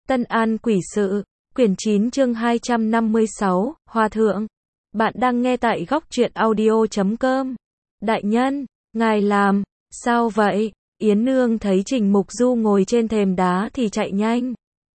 Tân An Quỷ Sự, quyển 9 chương 256, Hòa Thượng. Bạn đang nghe tại góc truyện audio.com. Đại nhân, ngài làm, sao vậy? Yến Nương thấy Trình Mục Du ngồi trên thềm đá thì chạy nhanh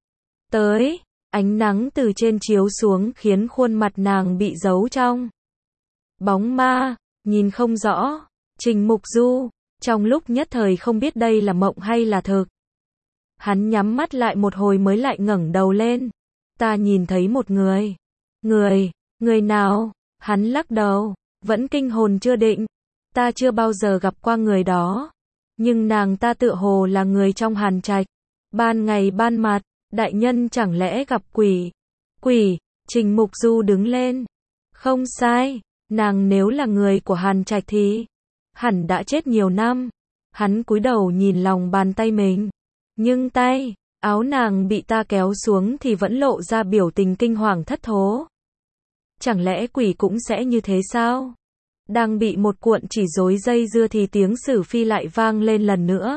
tới, ánh nắng từ trên chiếu xuống khiến khuôn mặt nàng bị giấu trong bóng ma, nhìn không rõ. Trình Mục Du, trong lúc nhất thời không biết đây là mộng hay là thực. Hắn nhắm mắt lại một hồi mới lại ngẩng đầu lên. Ta nhìn thấy một người. Người nào? Hắn lắc đầu, vẫn kinh hồn chưa định. Ta chưa bao giờ gặp qua người đó. Nhưng nàng ta tựa hồ là người trong Hàn Trạch. Ban ngày ban mặt, đại nhân chẳng lẽ gặp quỷ? Quỷ, Trình Mục Du đứng lên. Không sai, nàng nếu là người của Hàn Trạch thì hẳn đã chết nhiều năm. Hắn cúi đầu nhìn lòng bàn tay mình. Nhưng tay, áo nàng bị ta kéo xuống thì vẫn lộ ra biểu tình kinh hoàng thất thố. Chẳng lẽ quỷ cũng sẽ như thế sao? Đang bị một cuộn chỉ rối dây dưa thì tiếng Sử Phi lại vang lên lần nữa.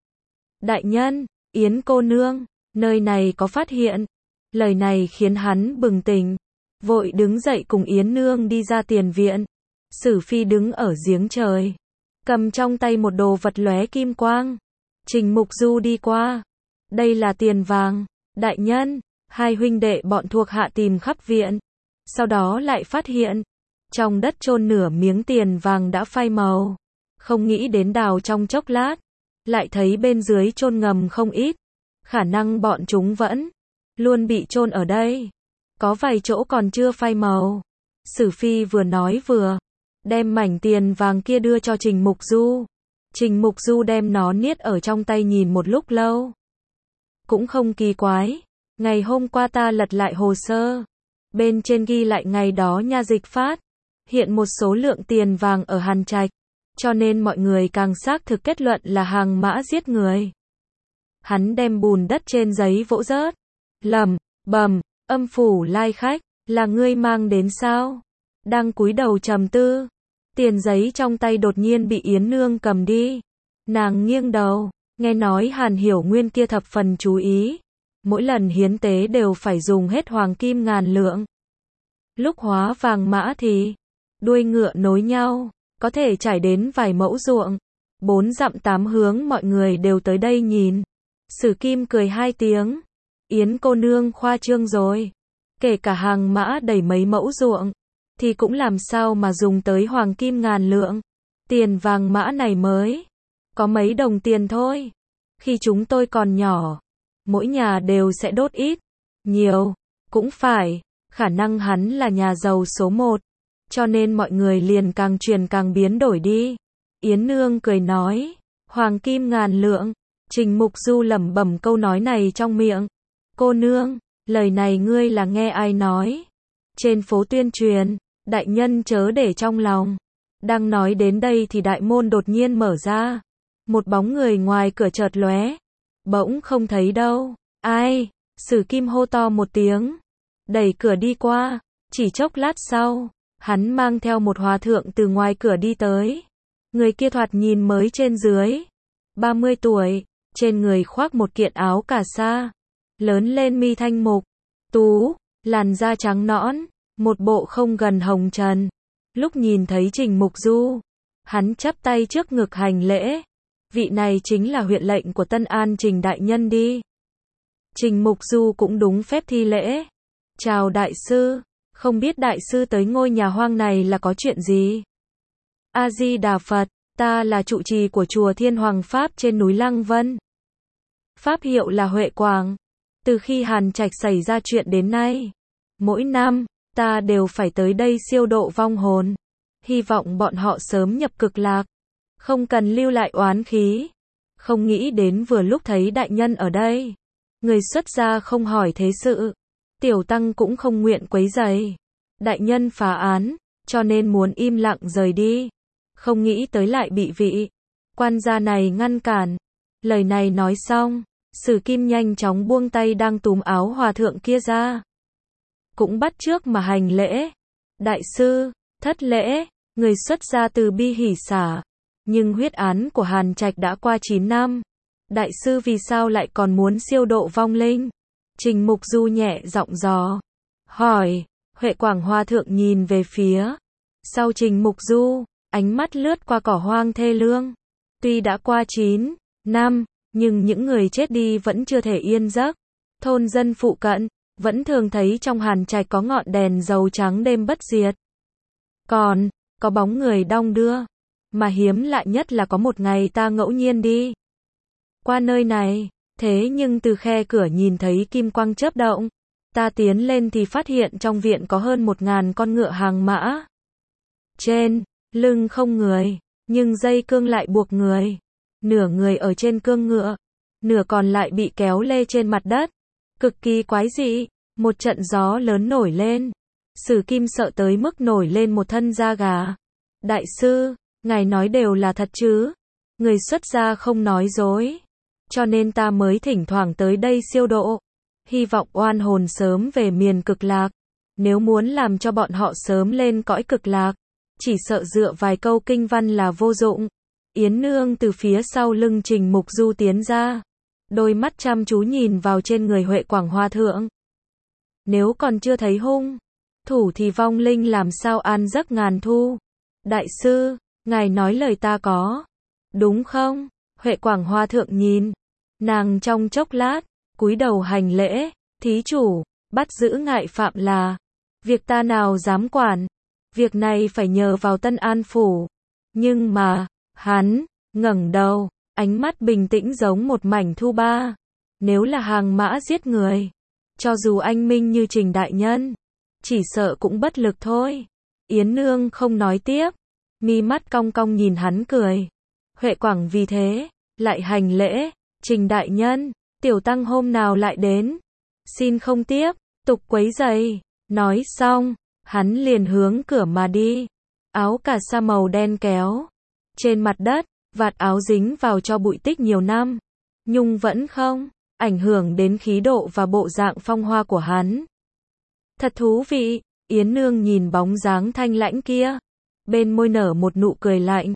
Đại nhân, Yến cô nương, nơi này có phát hiện. Lời này khiến hắn bừng tỉnh, vội đứng dậy cùng Yến Nương đi ra tiền viện. Sử Phi đứng ở giếng trời, cầm trong tay một đồ vật lóe kim quang. Trình Mục Du đi qua. Đây là tiền vàng, đại nhân. Hai huynh đệ bọn thuộc hạ tìm khắp viện. Sau đó lại phát hiện, trong đất chôn nửa miếng tiền vàng đã phai màu. Không nghĩ đến đào trong chốc lát, lại thấy bên dưới chôn ngầm không ít. Khả năng bọn chúng vẫn luôn bị chôn ở đây. Có vài chỗ còn chưa phai màu. Sử Phi vừa nói vừa đem mảnh tiền vàng kia đưa cho Trình Mục Du. Trình Mục Du đem nó niết ở trong tay nhìn một lúc lâu. Cũng không kỳ quái. Ngày hôm qua ta lật lại hồ sơ. Bên trên ghi lại ngày đó nha dịch phát hiện một số lượng tiền vàng ở Hàn Trạch. Cho nên mọi người càng xác thực kết luận là hàng mã giết người. Hắn đem bùn đất trên giấy vỗ rớt. Lẩm bẩm, Âm phủ lai khách, là ngươi mang đến sao? Đang cúi đầu trầm tư. Tiền giấy trong tay đột nhiên bị Yến Nương cầm đi. Nàng nghiêng đầu, nghe nói Hàn Hiểu Nguyên kia thập phần chú ý. Mỗi lần hiến tế đều phải dùng hết hoàng kim ngàn lượng. Lúc hóa vàng mã thì đuôi ngựa nối nhau, có thể trải đến vài mẫu ruộng. 4 dặm 8 hướng mọi người đều tới đây nhìn. Sử Kim cười hai tiếng. Yến cô nương khoa trương rồi. Kể cả hàng mã đầy mấy mẫu ruộng thì cũng làm sao mà dùng tới hoàng kim ngàn lượng. Tiền vàng mã này mới có mấy đồng tiền thôi. Khi chúng tôi còn nhỏ, mỗi nhà đều sẽ đốt ít, nhiều, cũng phải. Khả năng hắn là nhà giàu số 1, cho nên mọi người liền càng truyền càng biến đổi đi. Yến Nương cười nói, hoàng kim ngàn lượng. Trình Mục Du lẩm bẩm câu nói này trong miệng. Cô nương, lời này ngươi là nghe ai nói? Trên phố tuyên truyền, đại nhân chớ để trong lòng. Đang nói đến đây thì đại môn đột nhiên mở ra. Một bóng người ngoài cửa chợt lóe. Bỗng không thấy đâu. Ai? Sử Kim hô to một tiếng. Đẩy cửa đi qua. Chỉ chốc lát sau, hắn mang theo một hòa thượng từ ngoài cửa đi tới. Người kia thoạt nhìn mới trên dưới 30 tuổi. Trên người khoác một kiện áo cà sa. Lớn lên mi thanh mục tú, làn da trắng nõn, một bộ không gần hồng trần. Lúc nhìn thấy Trình Mục Du, hắn chắp tay trước ngực hành lễ. Vị này chính là huyện lệnh của Tân An Trình đại nhân đi. Trình Mục Du cũng đúng phép thi lễ. Chào đại sư, không biết đại sư tới ngôi nhà hoang này là có chuyện gì? A Di Đà Phật, ta là trụ trì của chùa Thiên Hoàng Pháp trên núi Lăng Vân. Pháp hiệu là Huệ Quảng. Từ khi Hàn Trạch xảy ra chuyện đến nay, mỗi năm, ta đều phải tới đây siêu độ vong hồn. Hy vọng bọn họ sớm nhập cực lạc, không cần lưu lại oán khí. Không nghĩ đến vừa lúc thấy đại nhân ở đây. Người xuất gia không hỏi thế sự. Tiểu tăng cũng không nguyện quấy rầy. Đại nhân phá án, cho nên muốn im lặng rời đi. Không nghĩ tới lại bị vị quan gia này ngăn cản. Lời này nói xong, Sử Kim nhanh chóng buông tay đang túm áo hòa thượng kia ra. Cũng bắt chước mà hành lễ. Đại sư, thất lễ. Người xuất gia từ bi hỉ xả. Nhưng huyết án của Hàn Trạch đã qua 9 năm. Đại sư vì sao lại còn muốn siêu độ vong linh? Trình Mục Du nhẹ giọng dò hỏi. Huệ Quảng Hòa thượng nhìn về phía sau Trình Mục Du, ánh mắt lướt qua cỏ hoang thê lương. Tuy đã qua 9 năm, nhưng những người chết đi vẫn chưa thể yên giấc. Thôn dân phụ cận vẫn thường thấy trong hàn trạch có ngọn đèn dầu trắng đêm bất diệt. Còn có bóng người đong đưa, mà hiếm lạ nhất là có một ngày ta ngẫu nhiên đi qua nơi này, thế nhưng từ khe cửa nhìn thấy kim quang chớp động. Ta tiến lên thì phát hiện trong viện có hơn 1000 con ngựa hàng mã. Trên lưng không người, nhưng dây cương lại buộc người. Nửa người ở trên cương ngựa, nửa còn lại bị kéo lê trên mặt đất. Cực kỳ quái dị, một trận gió lớn nổi lên. Sử Kim sợ tới mức nổi lên một thân da gà. Đại sư, ngài nói đều là thật chứ? Người xuất gia không nói dối. Cho nên ta mới thỉnh thoảng tới đây siêu độ. Hy vọng oan hồn sớm về miền cực lạc. Nếu muốn làm cho bọn họ sớm lên cõi cực lạc, chỉ sợ dựa vài câu kinh văn là vô dụng. Yến Nương từ phía sau lưng Trình Mục Du tiến ra. Đôi mắt chăm chú nhìn vào trên người Huệ Quảng Hòa thượng. Nếu còn chưa thấy hung thủ thì vong linh làm sao an giấc ngàn thu. Đại sư, ngài nói lời ta có đúng không? Huệ Quảng Hòa thượng nhìn nàng trong chốc lát, cúi đầu hành lễ. Thí chủ, bắt giữ ngại phạm là việc ta nào dám quản. Việc này phải nhờ vào Tân An phủ. Nhưng mà, hắn ngẩng đầu, ánh mắt bình tĩnh giống một mảnh thu ba. Nếu là hàng mã giết người, cho dù anh minh như Trình đại nhân, chỉ sợ cũng bất lực thôi. Yến Nương không nói tiếp, mi mắt cong cong nhìn hắn cười. Huệ Quảng vì thế lại hành lễ. Trình đại nhân, tiểu tăng hôm nào lại đến, xin không tiếp tục quấy rầy. Nói xong, hắn liền hướng cửa mà đi. Áo cà sa màu đen kéo trên mặt đất, vạt áo dính vào cho bụi tích nhiều năm, nhưng vẫn không ảnh hưởng đến khí độ và bộ dạng phong hoa của hắn. Thật thú vị. Yến Nương nhìn bóng dáng thanh lãnh kia, bên môi nở một nụ cười lạnh.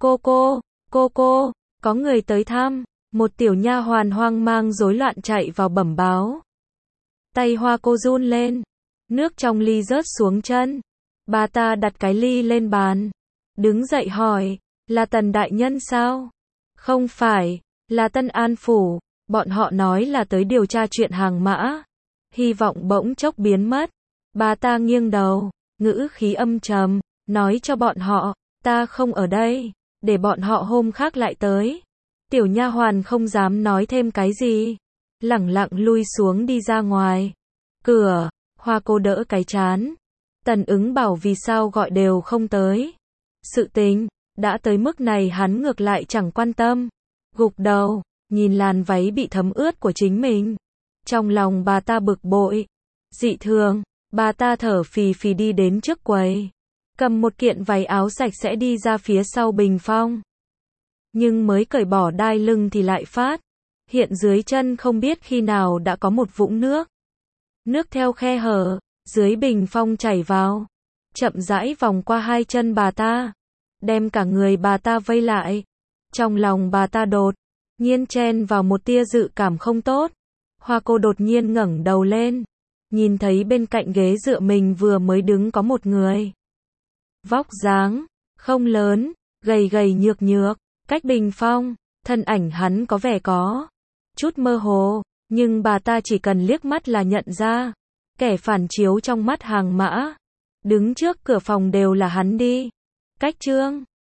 Cô, có người tới thăm. Một tiểu nha hoàn hoang mang rối loạn chạy vào bẩm báo. Tay Hoa cô run lên, nước trong ly rớt xuống chân. Bà ta đặt cái ly lên bàn, đứng dậy hỏi, là Tần đại nhân sao? Không phải, là Tân An phủ. Bọn họ nói là tới điều tra chuyện hàng mã. Hy vọng bỗng chốc biến mất. Bà ta nghiêng đầu, ngữ khí âm trầm, nói cho bọn họ, ta không ở đây, để bọn họ hôm khác lại tới. Tiểu nha hoàn không dám nói thêm cái gì, lẳng lặng lui xuống đi ra ngoài. Cửa, Hoa cô đỡ cái trán. Tần Ứng bảo vì sao gọi đều không tới. Sự tình đã tới mức này hắn ngược lại chẳng quan tâm. Gục đầu, nhìn làn váy bị thấm ướt của chính mình. Trong lòng bà ta bực bội, dị thường. Bà ta thở phì phì đi đến trước quầy, cầm một kiện váy áo sạch sẽ đi ra phía sau bình phong. Nhưng mới cởi bỏ đai lưng thì lại phát hiện dưới chân không biết khi nào đã có một vũng nước. Nước theo khe hở dưới bình phong chảy vào, chậm rãi vòng qua hai chân bà ta, đem cả người bà ta vây lại. Trong lòng bà ta đột nhiên chen vào một tia dự cảm không tốt. Hoa cô đột nhiên ngẩng đầu lên, nhìn thấy bên cạnh ghế dựa mình vừa mới đứng có một người. Vóc dáng không lớn, gầy gầy nhược nhược, cách bình phong, thân ảnh hắn có vẻ có chút mơ hồ, nhưng bà ta chỉ cần liếc mắt là nhận ra. Kẻ phản chiếu trong mắt hàng mã đứng trước cửa phòng đều là hắn đi. Cách Trương